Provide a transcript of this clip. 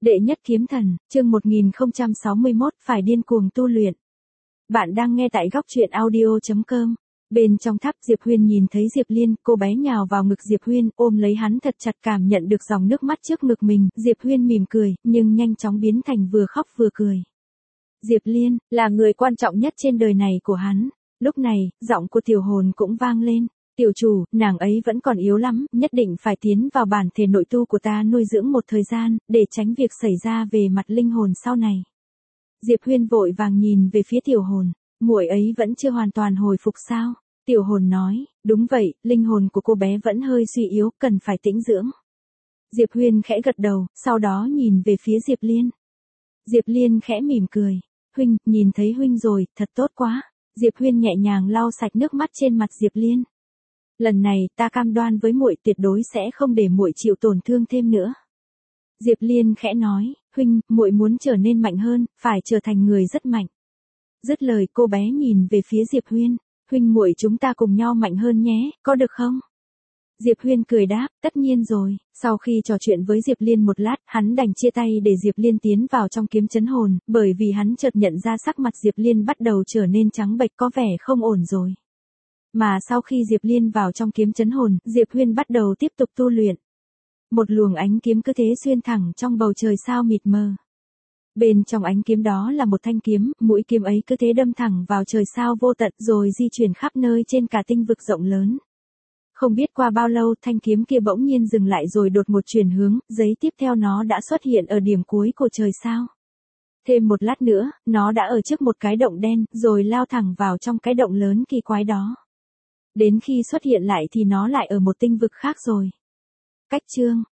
Đệ nhất kiếm thần, chương 1061, phải điên cuồng tu luyện. Bạn đang nghe tại góc truyện audio.com. Bên trong tháp Diệp Huyên nhìn thấy Diệp Liên, cô bé nhào vào ngực Diệp Huyên, ôm lấy hắn thật chặt, cảm nhận được dòng nước mắt trước ngực mình. Diệp Huyên mỉm cười, nhưng nhanh chóng biến thành vừa khóc vừa cười. Diệp Liên, là người quan trọng nhất trên đời này của hắn. Lúc này, giọng của tiểu hồn cũng vang lên. Tiểu chủ, nàng ấy vẫn còn yếu lắm, nhất định phải tiến vào bản thể nội tu của ta nuôi dưỡng một thời gian, để tránh việc xảy ra về mặt linh hồn sau này. Diệp Huyên vội vàng nhìn về phía tiểu hồn, muội ấy vẫn chưa hoàn toàn hồi phục sao? Tiểu hồn nói, đúng vậy, linh hồn của cô bé vẫn hơi suy yếu, cần phải tĩnh dưỡng. Diệp Huyên khẽ gật đầu, sau đó nhìn về phía Diệp Liên. Diệp Liên khẽ mỉm cười, huynh, nhìn thấy huynh rồi, thật tốt quá. Diệp Huyên nhẹ nhàng lau sạch nước mắt trên mặt Diệp Liên. Lần này, ta cam đoan với muội tuyệt đối sẽ không để muội chịu tổn thương thêm nữa. Diệp Liên khẽ nói, huynh, muội muốn trở nên mạnh hơn, phải trở thành người rất mạnh. Dứt lời cô bé nhìn về phía Diệp Huyên, huynh muội chúng ta cùng nhau mạnh hơn nhé, có được không? Diệp Huyên cười đáp, tất nhiên rồi. Sau khi trò chuyện với Diệp Liên một lát, hắn đành chia tay để Diệp Liên tiến vào trong kiếm chấn hồn, bởi vì hắn chợt nhận ra sắc mặt Diệp Liên bắt đầu trở nên trắng bệch, có vẻ không ổn rồi. Mà sau khi Diệp Liên vào trong kiếm chấn hồn, Diệp Huyên bắt đầu tiếp tục tu luyện. Một luồng ánh kiếm cứ thế xuyên thẳng trong bầu trời sao mịt mờ. Bên trong ánh kiếm đó là một thanh kiếm, mũi kiếm ấy cứ thế đâm thẳng vào trời sao vô tận rồi di chuyển khắp nơi trên cả tinh vực rộng lớn. Không biết qua bao lâu thanh kiếm kia bỗng nhiên dừng lại rồi đột ngột chuyển hướng, giây tiếp theo nó đã xuất hiện ở điểm cuối của trời sao. Thêm một lát nữa, nó đã ở trước một cái động đen, rồi lao thẳng vào trong cái động lớn kỳ quái đó. Đến khi xuất hiện lại thì nó lại ở một tinh vực khác rồi. Cách chương